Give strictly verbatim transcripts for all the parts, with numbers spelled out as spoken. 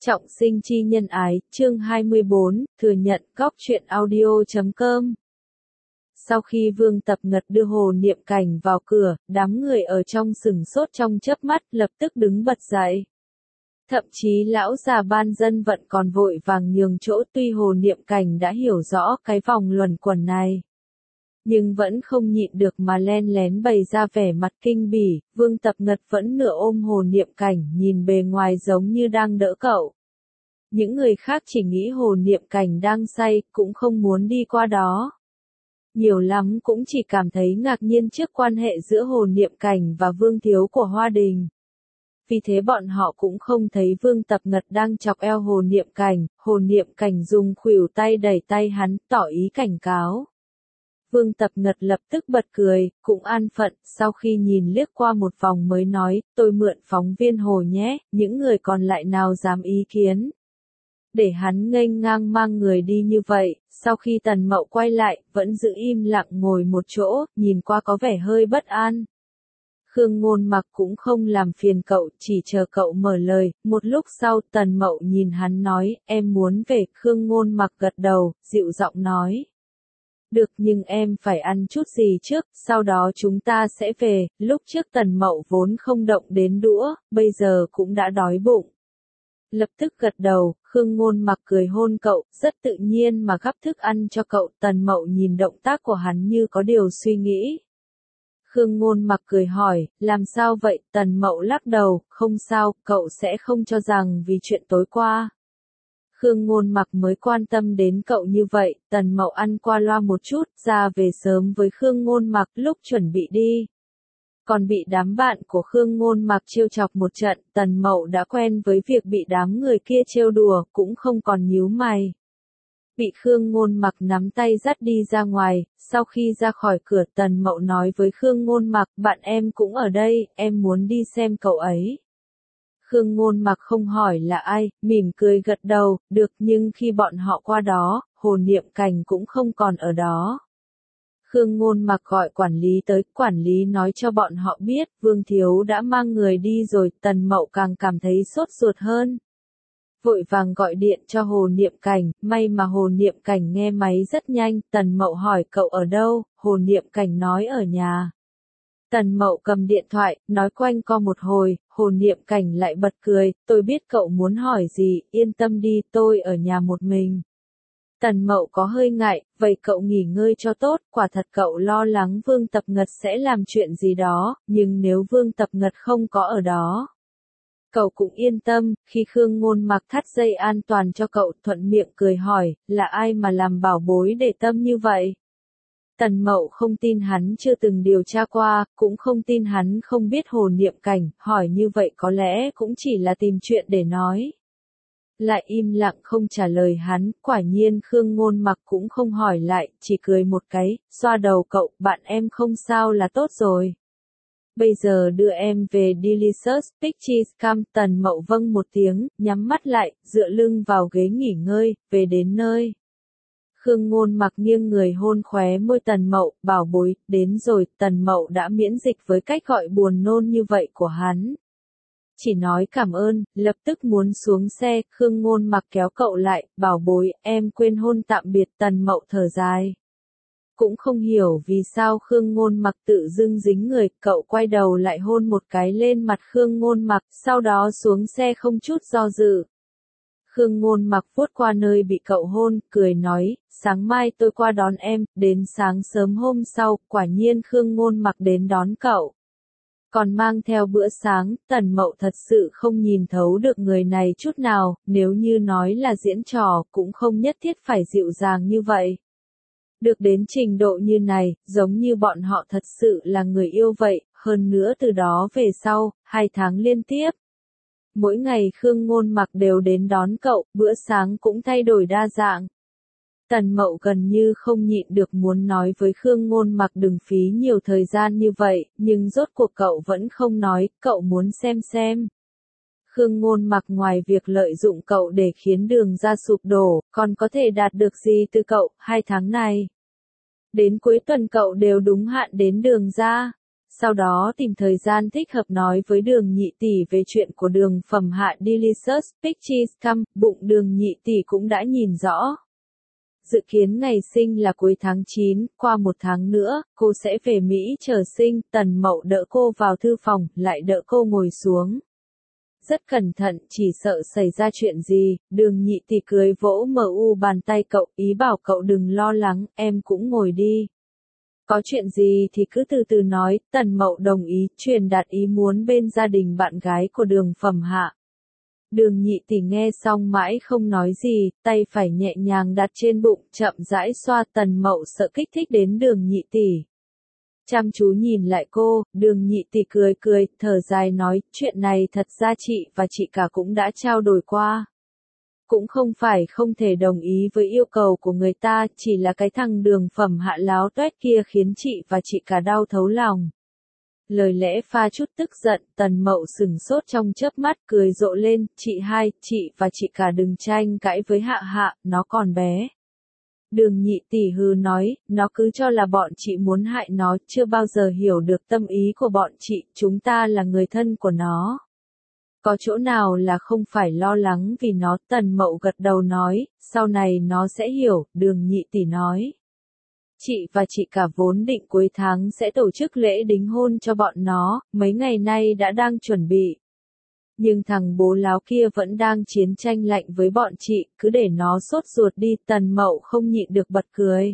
Trọng sinh chi nhân ái, chương hai mươi bốn, thừa nhận, góc truyện audio chấm com. Sau khi Vương Tập Ngật đưa Hồ Niệm Cảnh vào cửa, đám người ở trong sửng sốt trong chớp mắt, lập tức đứng bật dậy. Thậm chí lão già ban dân vận còn vội vàng nhường chỗ, tuy Hồ Niệm Cảnh đã hiểu rõ cái vòng luẩn quẩn này, nhưng vẫn không nhịn được mà len lén bày ra vẻ mặt kinh bỉ. Vương Tập Ngật vẫn nửa ôm Hồ Niệm Cảnh, nhìn bề ngoài giống như đang đỡ cậu. Những người khác chỉ nghĩ Hồ Niệm Cảnh đang say, cũng không muốn đi qua đó. Nhiều lắm cũng chỉ cảm thấy ngạc nhiên trước quan hệ giữa Hồ Niệm Cảnh và Vương Thiếu của Hoa Đình. Vì thế bọn họ cũng không thấy Vương Tập Ngật đang chọc eo Hồ Niệm Cảnh. Hồ Niệm Cảnh dùng khuỷu tay đẩy tay hắn, tỏ ý cảnh cáo. Vương Tập Ngật lập tức bật cười, cũng an phận, sau khi nhìn liếc qua một vòng mới nói, tôi mượn phóng viên Hồ nhé, những người còn lại nào dám ý kiến. Để hắn nghênh ngang mang người đi như vậy, sau khi Tần Mậu quay lại, vẫn giữ im lặng ngồi một chỗ, nhìn qua có vẻ hơi bất an. Khương Ngôn Mặc cũng không làm phiền cậu, chỉ chờ cậu mở lời. Một lúc sau Tần Mậu nhìn hắn nói, em muốn về. Khương Ngôn Mặc gật đầu, dịu giọng nói. Được, nhưng em phải ăn chút gì trước, sau đó chúng ta sẽ về. Lúc trước Tần Mậu vốn không động đến đũa, bây giờ cũng đã đói bụng. Lập tức gật đầu, Khương Ngôn Mặc cười hôn cậu, rất tự nhiên mà gắp thức ăn cho cậu. Tần Mậu nhìn động tác của hắn như có điều suy nghĩ. Khương Ngôn Mặc cười hỏi, làm sao vậy? Tần Mậu lắc đầu, không sao, cậu sẽ không cho rằng vì chuyện tối qua. Khương Ngôn Mặc mới quan tâm đến cậu như vậy. Tần Mậu ăn qua loa một chút, ra về sớm với Khương Ngôn Mặc. Lúc chuẩn bị đi, còn bị đám bạn của Khương Ngôn Mặc trêu chọc một trận. Tần Mậu đã quen với việc bị đám người kia trêu đùa, cũng không còn nhíu mày. Bị Khương Ngôn Mặc nắm tay dắt đi ra ngoài. Sau khi ra khỏi cửa, Tần Mậu nói với Khương Ngôn Mặc, bạn em cũng ở đây, em muốn đi xem cậu ấy. Khương Ngôn Mặc không hỏi là ai, mỉm cười gật đầu, được, nhưng khi bọn họ qua đó, Hồ Niệm Cảnh cũng không còn ở đó. Khương Ngôn Mặc gọi quản lý tới, quản lý nói cho bọn họ biết, Vương Thiếu đã mang người đi rồi. Tần Mậu càng cảm thấy sốt ruột hơn. Vội vàng gọi điện cho Hồ Niệm Cảnh, may mà Hồ Niệm Cảnh nghe máy rất nhanh. Tần Mậu hỏi cậu ở đâu, Hồ Niệm Cảnh nói ở nhà. Tần Mậu cầm điện thoại, nói quanh co một hồi, Hồ Niệm Cảnh lại bật cười, tôi biết cậu muốn hỏi gì, yên tâm đi, tôi ở nhà một mình. Tần Mậu có hơi ngại, vậy cậu nghỉ ngơi cho tốt, quả thật cậu lo lắng Vương Tập Ngật sẽ làm chuyện gì đó, nhưng nếu Vương Tập Ngật không có ở đó, cậu cũng yên tâm. Khi Khương Ngôn Mặc thắt dây an toàn cho cậu, thuận miệng cười hỏi, là ai mà làm bảo bối để tâm như vậy? Tần Mậu không tin hắn chưa từng điều tra qua, cũng không tin hắn không biết Hồ Niệm Cảnh, hỏi như vậy có lẽ cũng chỉ là tìm chuyện để nói. Lại im lặng không trả lời hắn. Quả nhiên Khương Ngôn Mặc cũng không hỏi lại, chỉ cười một cái, xoa đầu cậu, bạn em không sao là tốt rồi. Bây giờ đưa em về Delicious Pictures Camp. Tần Mậu vâng một tiếng, nhắm mắt lại, dựa lưng vào ghế nghỉ ngơi. Về đến nơi, Khương Ngôn Mặc nghiêng người hôn khóe môi Tần Mậu, bảo bối, đến rồi. Tần Mậu đã miễn dịch với cách gọi buồn nôn như vậy của hắn. Chỉ nói cảm ơn, lập tức muốn xuống xe. Khương Ngôn Mặc kéo cậu lại, bảo bối, em quên hôn tạm biệt. Tần Mậu thở dài. Cũng không hiểu vì sao Khương Ngôn Mặc tự dưng dính người, cậu quay đầu lại hôn một cái lên mặt Khương Ngôn Mặc, sau đó xuống xe không chút do dự. Khương Ngôn Mặc vuốt qua nơi bị cậu hôn, cười nói, sáng mai tôi qua đón em. Đến sáng sớm hôm sau, quả nhiên Khương Ngôn Mặc đến đón cậu. Còn mang theo bữa sáng. Tần Mậu thật sự không nhìn thấu được người này chút nào, nếu như nói là diễn trò, cũng không nhất thiết phải dịu dàng như vậy. Được đến trình độ như này, giống như bọn họ thật sự là người yêu vậy. Hơn nữa từ đó về sau, hai tháng liên tiếp, mỗi ngày Khương Ngôn Mặc đều đến đón cậu, bữa sáng cũng thay đổi đa dạng. Tần Mậu gần như không nhịn được muốn nói với Khương Ngôn Mặc đừng phí nhiều thời gian như vậy, nhưng rốt cuộc cậu vẫn không nói, cậu muốn xem xem. Khương Ngôn Mặc ngoài việc lợi dụng cậu để khiến Đường Ra sụp đổ, còn có thể đạt được gì từ cậu, hai tháng này. Đến cuối tuần cậu đều đúng hạn đến Đường Ra. Sau đó tìm thời gian thích hợp nói với Đường Nhị Tỷ về chuyện của Đường Phẩm Hạ Delicious Pictures Come, bụng Đường Nhị Tỷ cũng đã nhìn rõ. Dự kiến ngày sinh là cuối tháng chín, qua một tháng nữa, cô sẽ về Mỹ chờ sinh, Tần Mậu đỡ cô vào thư phòng, lại đỡ cô ngồi xuống. Rất cẩn thận, chỉ sợ xảy ra chuyện gì, Đường Nhị Tỷ cười vỗ mờ u bàn tay cậu, ý bảo cậu đừng lo lắng, em cũng ngồi đi. Có chuyện gì thì cứ từ từ nói, Tần Mậu đồng ý, truyền đạt ý muốn bên gia đình bạn gái của Đường Phẩm Hạ. Đường Nhị Tỷ nghe xong mãi không nói gì, tay phải nhẹ nhàng đặt trên bụng, chậm rãi xoa. Tần Mậu sợ kích thích đến Đường Nhị Tỷ. Chăm chú nhìn lại cô, Đường Nhị Tỷ cười cười, thở dài nói, chuyện này thật ra chị và chị cả cũng đã trao đổi qua. Cũng không phải không thể đồng ý với yêu cầu của người ta, chỉ là cái thằng Đường Phẩm Hạ láo toét kia khiến chị và chị cả đau thấu lòng. Lời lẽ pha chút tức giận, Tần Mậu sừng sốt trong chớp mắt, cười rộ lên, chị hai, chị và chị cả đừng tranh cãi với Hạ Hạ, nó còn bé. Đường Nhị Tỷ hừ nói, nó cứ cho là bọn chị muốn hại nó, chưa bao giờ hiểu được tâm ý của bọn chị, chúng ta là người thân của nó. Có chỗ nào là không phải lo lắng vì nó, Tần Mậu gật đầu nói, sau này nó sẽ hiểu, Đường Nhị Tỷ nói. Chị và chị cả vốn định cuối tháng sẽ tổ chức lễ đính hôn cho bọn nó, mấy ngày nay đã đang chuẩn bị. Nhưng thằng bố láo kia vẫn đang chiến tranh lạnh với bọn chị, cứ để nó sốt ruột đi, Tần Mậu không nhịn được bật cười.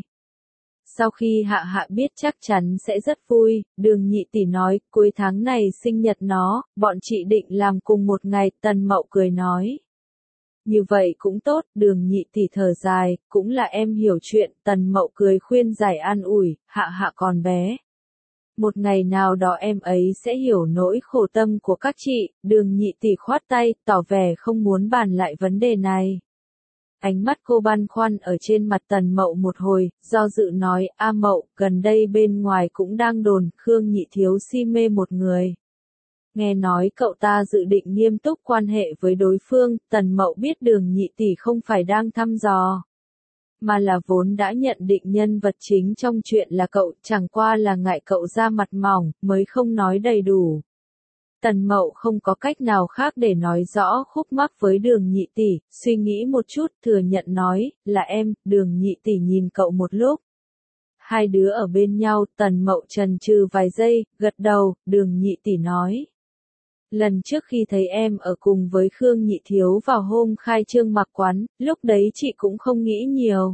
Sau khi Hạ Hạ biết chắc chắn sẽ rất vui, Đường Nhị Tỷ nói, cuối tháng này sinh nhật nó, bọn chị định làm cùng một ngày, Tần Mậu cười nói. Như vậy cũng tốt, Đường Nhị Tỷ thở dài, cũng là em hiểu chuyện, Tần Mậu cười khuyên giải an ủi, Hạ Hạ còn bé. Một ngày nào đó em ấy sẽ hiểu nỗi khổ tâm của các chị, Đường Nhị Tỷ khoát tay, tỏ vẻ không muốn bàn lại vấn đề này. Ánh mắt cô băn khoăn ở trên mặt Tần Mậu một hồi, do dự nói, A Mậu, gần đây bên ngoài cũng đang đồn, Khương Nhị Thiếu si mê một người. Nghe nói cậu ta dự định nghiêm túc quan hệ với đối phương, Tần Mậu biết Đường Nhị Tỷ không phải đang thăm dò, mà là vốn đã nhận định nhân vật chính trong chuyện là cậu, chẳng qua là ngại cậu ra mặt mỏng, mới không nói đầy đủ. Tần Mậu không có cách nào khác để nói rõ khúc mắc với Đường Nhị Tỷ, suy nghĩ một chút, thừa nhận nói, là em, Đường Nhị Tỷ nhìn cậu một lúc. Hai đứa ở bên nhau, Tần Mậu chần chừ vài giây, gật đầu, Đường Nhị Tỷ nói. Lần trước khi thấy em ở cùng với Khương Nhị Thiếu vào hôm khai trương mặc quán, lúc đấy chị cũng không nghĩ nhiều.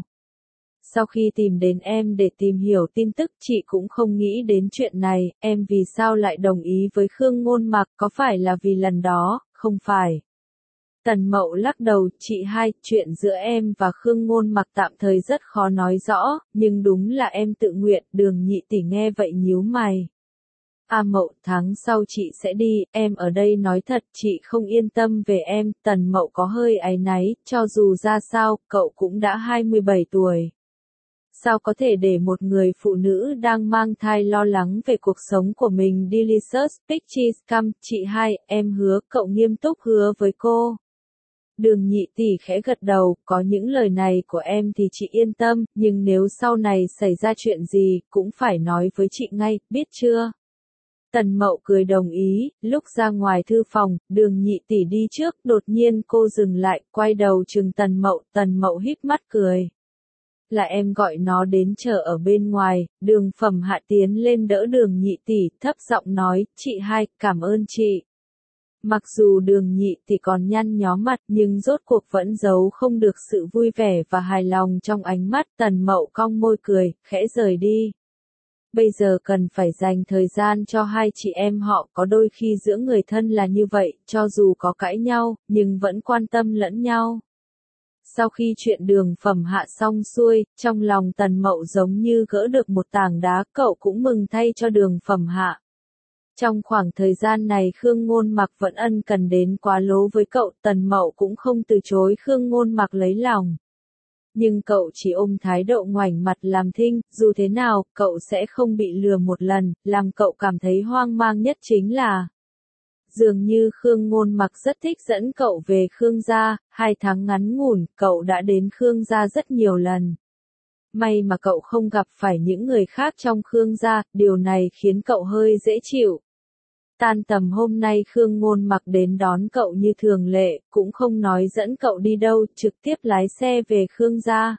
Sau khi tìm đến em để tìm hiểu tin tức, chị cũng không nghĩ đến chuyện này, em vì sao lại đồng ý với Khương Ngôn Mặc, có phải là vì lần đó, không phải. Tần Mậu lắc đầu, chị hai, chuyện giữa em và Khương Ngôn Mặc tạm thời rất khó nói rõ, nhưng đúng là em tự nguyện, Đường Nhị Tỷ nghe vậy nhíu mày. A Mậu, tháng sau chị sẽ đi, em ở đây nói thật, chị không yên tâm về em, Tần Mậu có hơi áy náy, cho dù ra sao, cậu cũng đã hai mươi bảy tuổi. Sao có thể để một người phụ nữ đang mang thai lo lắng về cuộc sống của mình? Delicious Pictures Come, chị hai, em hứa, cậu nghiêm túc hứa với cô. Đường Nhị Tỷ khẽ gật đầu, có những lời này của em thì chị yên tâm, nhưng nếu sau này xảy ra chuyện gì, cũng phải nói với chị ngay, biết chưa? Tần Mậu cười đồng ý, lúc ra ngoài thư phòng, Đường Nhị Tỷ đi trước, đột nhiên cô dừng lại, quay đầu trừng Tần Mậu, Tần Mậu híp mắt cười. Là em gọi nó đến chờ ở bên ngoài, Đường Phẩm Hạ tiến lên đỡ Đường Nhị Tỷ, thấp giọng nói, chị hai, cảm ơn chị. Mặc dù Đường Nhị Tỷ còn nhăn nhó mặt nhưng rốt cuộc vẫn giấu không được sự vui vẻ và hài lòng trong ánh mắt, Tần Mậu cong môi cười, khẽ rời đi. Bây giờ cần phải dành thời gian cho hai chị em họ, có đôi khi giữa người thân là như vậy, cho dù có cãi nhau, nhưng vẫn quan tâm lẫn nhau. Sau khi chuyện Đường Phẩm Hạ xong xuôi, trong lòng Tần Mậu giống như gỡ được một tảng đá, cậu cũng mừng thay cho Đường Phẩm Hạ. Trong khoảng thời gian này Khương Ngôn Mặc vẫn ân cần đến quá lố với cậu, Tần Mậu cũng không từ chối Khương Ngôn Mặc lấy lòng. Nhưng cậu chỉ ôm thái độ ngoảnh mặt làm thinh, dù thế nào, cậu sẽ không bị lừa một lần, làm cậu cảm thấy hoang mang nhất chính là dường như Khương Ngôn Mặc rất thích dẫn cậu về Khương gia, hai tháng ngắn ngủn, cậu đã đến Khương gia rất nhiều lần. May mà cậu không gặp phải những người khác trong Khương gia, điều này khiến cậu hơi dễ chịu. Tan tầm hôm nay Khương Ngôn Mặc đến đón cậu như thường lệ, cũng không nói dẫn cậu đi đâu, trực tiếp lái xe về Khương gia.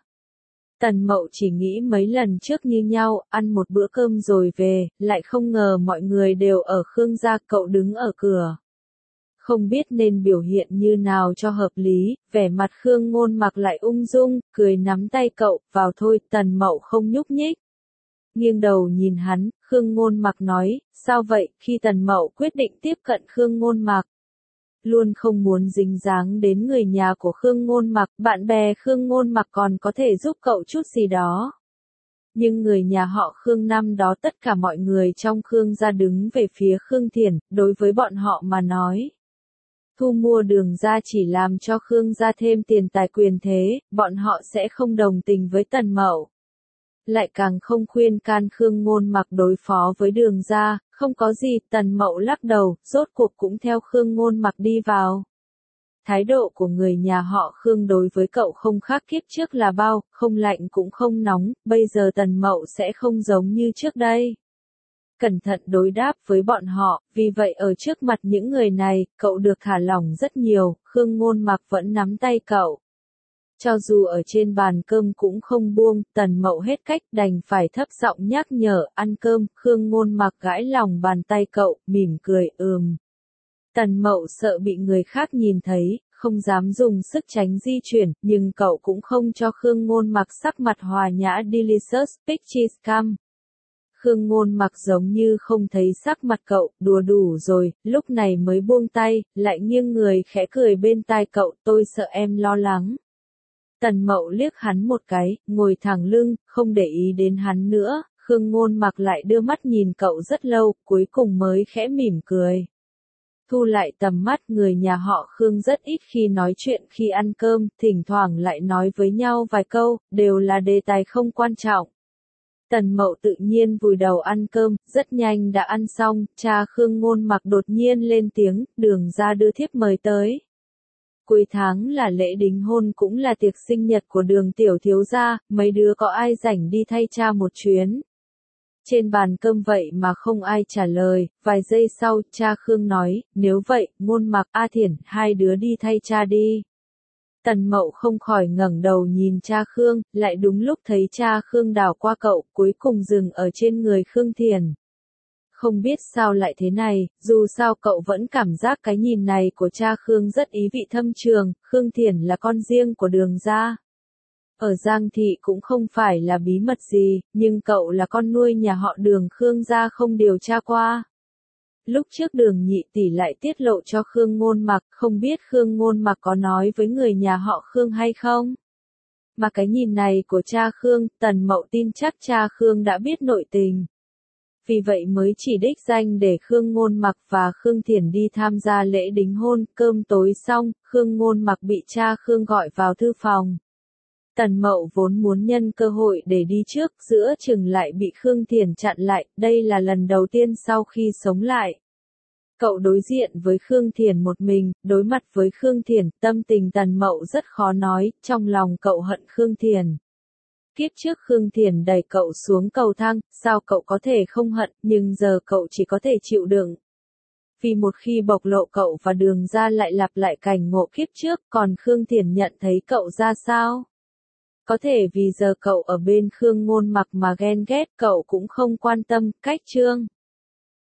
Tần Mậu chỉ nghĩ mấy lần trước như nhau, ăn một bữa cơm rồi về, lại không ngờ mọi người đều ở Khương gia, cậu đứng ở cửa. Không biết nên biểu hiện như nào cho hợp lý, vẻ mặt Khương Ngôn Mặc lại ung dung, cười nắm tay cậu, vào thôi, Tần Mậu không nhúc nhích. Nghiêng đầu nhìn hắn, Khương Ngôn Mặc nói, sao vậy, khi Tần Mậu quyết định tiếp cận Khương Ngôn Mặc. Luôn không muốn dính dáng đến người nhà của Khương Ngôn Mặc, bạn bè Khương Ngôn Mặc còn có thể giúp cậu chút gì đó. Nhưng người nhà họ Khương năm đó tất cả mọi người trong Khương gia đứng về phía Khương Thiển, đối với bọn họ mà nói. Thu mua Đường gia chỉ làm cho Khương gia thêm tiền tài quyền thế, bọn họ sẽ không đồng tình với Tần Mậu. Lại càng không khuyên can Khương Ngôn Mặc đối phó với Đường gia, không có gì, Tần Mậu lắc đầu, rốt cuộc cũng theo Khương Ngôn Mặc đi vào. Thái độ của người nhà họ Khương đối với cậu không khác kiếp trước là bao, không lạnh cũng không nóng, bây giờ Tần Mậu sẽ không giống như trước đây. Cẩn thận đối đáp với bọn họ, vì vậy ở trước mặt những người này, cậu được thả lỏng rất nhiều, Khương Ngôn Mặc vẫn nắm tay cậu. Cho dù ở trên bàn cơm cũng không buông, Tần Mậu hết cách đành phải thấp giọng nhắc nhở, ăn cơm, Khương Ngôn Mặc gãi lòng bàn tay cậu, mỉm cười, ừm. Tần Mậu sợ bị người khác nhìn thấy, không dám dùng sức tránh di chuyển, nhưng cậu cũng không cho Khương Ngôn Mặc sắc mặt hòa nhã delicious pictures cam. Khương Ngôn Mặc giống như không thấy sắc mặt cậu, đùa đủ rồi, lúc này mới buông tay, lại nghiêng người khẽ cười bên tai cậu, tôi sợ em lo lắng. Tần Mậu liếc hắn một cái, ngồi thẳng lưng, không để ý đến hắn nữa, Khương Ngôn Mặc lại đưa mắt nhìn cậu rất lâu, cuối cùng mới khẽ mỉm cười. Thu lại tầm mắt, người nhà họ Khương rất ít khi nói chuyện khi ăn cơm, thỉnh thoảng lại nói với nhau vài câu, đều là đề tài không quan trọng. Tần Mậu tự nhiên vùi đầu ăn cơm, rất nhanh đã ăn xong, cha Khương Ngôn Mặc đột nhiên lên tiếng, Đường gia đưa thiếp mời tới. Cuối tháng là lễ đính hôn cũng là tiệc sinh nhật của Đường tiểu thiếu gia, mấy đứa có ai rảnh đi thay cha một chuyến. Trên bàn cơm vậy mà không ai trả lời, vài giây sau, cha Khương nói, nếu vậy, Ngôn Mặc, A Thiển, hai đứa đi thay cha đi. Tần Mậu không khỏi ngẩng đầu nhìn cha Khương, lại đúng lúc thấy cha Khương đảo qua cậu, cuối cùng dừng ở trên người Khương Thiển. Không biết sao lại thế này, dù sao cậu vẫn cảm giác cái nhìn này của cha Khương rất ý vị thâm trường, Khương Thiển là con riêng của Đường gia. Ở Giang Thị cũng không phải là bí mật gì, nhưng cậu là con nuôi nhà họ Đường, Khương gia không điều tra qua. Lúc trước Đường nhị tỷ lại tiết lộ cho Khương Ngôn Mặc, không biết Khương Ngôn Mặc có nói với người nhà họ Khương hay không? Mà cái nhìn này của cha Khương, Tần Mậu tin chắc cha Khương đã biết nội tình. Vì vậy mới chỉ đích danh để Khương Ngôn Mặc và Khương Thiển đi tham gia lễ đính hôn, cơm tối xong, Khương Ngôn Mặc bị cha Khương gọi vào thư phòng. Tần Mậu vốn muốn nhân cơ hội để đi trước, giữa chừng lại bị Khương Thiển chặn lại, đây là lần đầu tiên sau khi sống lại. Cậu đối diện với Khương Thiển một mình, đối mặt với Khương Thiển, tâm tình Tần Mậu rất khó nói, trong lòng cậu hận Khương Thiển. Kiếp trước Khương Thiển đẩy cậu xuống cầu thang, sao cậu có thể không hận, nhưng giờ cậu chỉ có thể chịu đựng. Vì một khi bộc lộ cậu và Đường gia lại lặp lại cảnh ngộ kiếp trước, còn Khương Thiển nhận thấy cậu ra sao? Có thể vì giờ cậu ở bên Khương Ngôn Mặc mà ghen ghét, cậu cũng không quan tâm, cách chương.